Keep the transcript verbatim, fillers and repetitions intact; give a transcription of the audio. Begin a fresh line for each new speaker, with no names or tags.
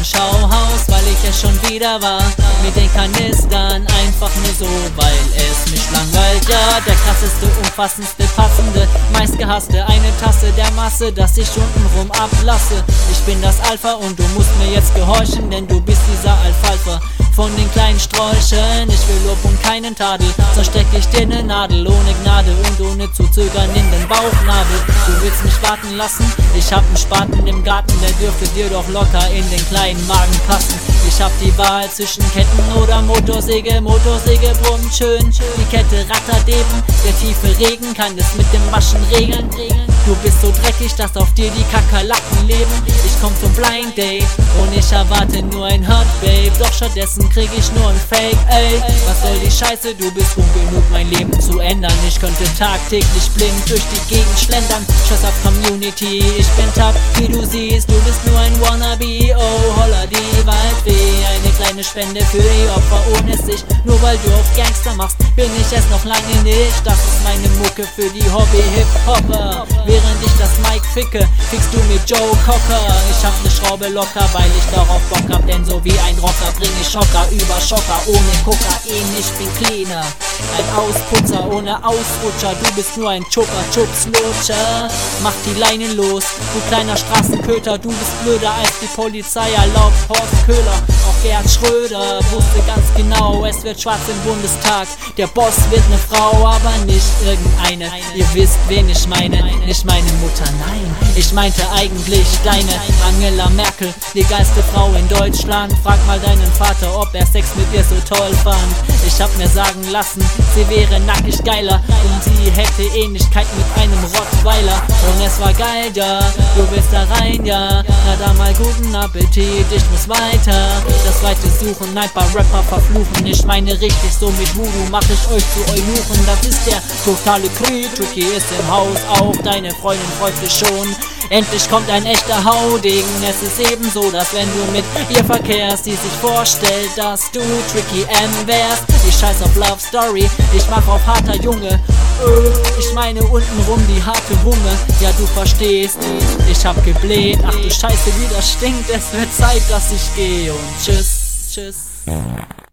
Schauhaus, weil ich es schon wieder war. Mit den Kanistern einfach nur so, weil es mich langweilt. Ja, der krasseste, umfassendste, passende, meistgehasste, eine Tasse der Masse, dass ich untenrum ablasse. Ich bin das Alpha und du musst mir jetzt gehorchen, denn du bist dieser Alfalfa von den kleinen Sträuchen. Ich will Lob und keinen Tadel, sonst steck ich dir ne Nadel ohne Gnade und ohne zu zögern in den Bauchnabel. Du willst mich warten lassen? Ich hab 'n Spaten im Garten, der dürfte dir doch locker in den kleinen Magen passen. Ich hab die Wahl zwischen Ketten oder Motorsäge. Motorsäge brummt schön, die Kette rattert eben. Der tiefe Regen kann es mit dem Waschen regeln. Du bist so dreckig, dass auf dir die Kakerlaken leben. Ich komm zum Blind Date und ich erwarte nur ein Hot Babe. Doch stattdessen krieg ich nur ein Fake, ey. Was soll die Scheiße, du bist gut genug, mein Leben zu ändern. Ich könnte tagtäglich blind durch die Gegend schlendern. Scheiß auf Community, ich bin top, wie du siehst. Du bist nur ein Wannabe, oh holla die Waldfee. Eine kleine Spende für die Opfer ohne sich. Nur weil du auf Gangster machst, bin ich es noch lange nicht. Das ist meine Mucke für die Hobby-Hip-Hopper. Während ich das Mic ficke, fickst du mit Joe Cocker. Ich hab ne Schraube locker, weil ich darauf Bock hab. Denn so wie ein Rocker bring ich Schocker über Schocker. Ohne Kokain, ich bin cleaner. Ein Ausputzer ohne Ausrutscher. Du bist nur ein Chupper, Chups, Lutscher. Mach die Leinen los, du kleiner Straßenköter. Du bist blöder als die Polizei, erlaubt Horst Köhler. Auch Gerhard Schröder wusste ganz genau, es wird schwarz im Bundestag. Der Boss wird ne Frau, aber nicht irgendeine. Ihr wisst, wen ich meine, nicht meine Mutter, nein. Ich meinte eigentlich deine Angela Merkel, die geilste Frau in Deutschland. Frag mal deinen Vater, ob er Sex mit ihr so toll fand. Ich hab mir sagen lassen, sie wäre nackig geiler und sie hätte Ähnlichkeit mit einem Rottweiler. Und es war geil, ja, du bist da rein, ja. Na dann mal guten Appetit, ich muss weiter. Das Weite suchen, ein paar Rapper verfluchen. Ich meine richtig, so mit Voodoo mach ich euch zu Eunuchen. Das ist der totale Krieg, Tricky ist im Haus, auch deine Freundin freut sich schon. Endlich kommt ein echter Haudegen. Es ist eben so, dass wenn du mit ihr verkehrst, sie sich vorstellt, dass du Tricky M wärst. Ich scheiß auf Love Story, ich mach auf harter Junge. Ich meine untenrum die harte Wumme. Ja, du verstehst, ich hab gebläht. Ach du Scheiße, wie das stinkt. Es wird Zeit, dass ich gehe und tschüss, tschüss.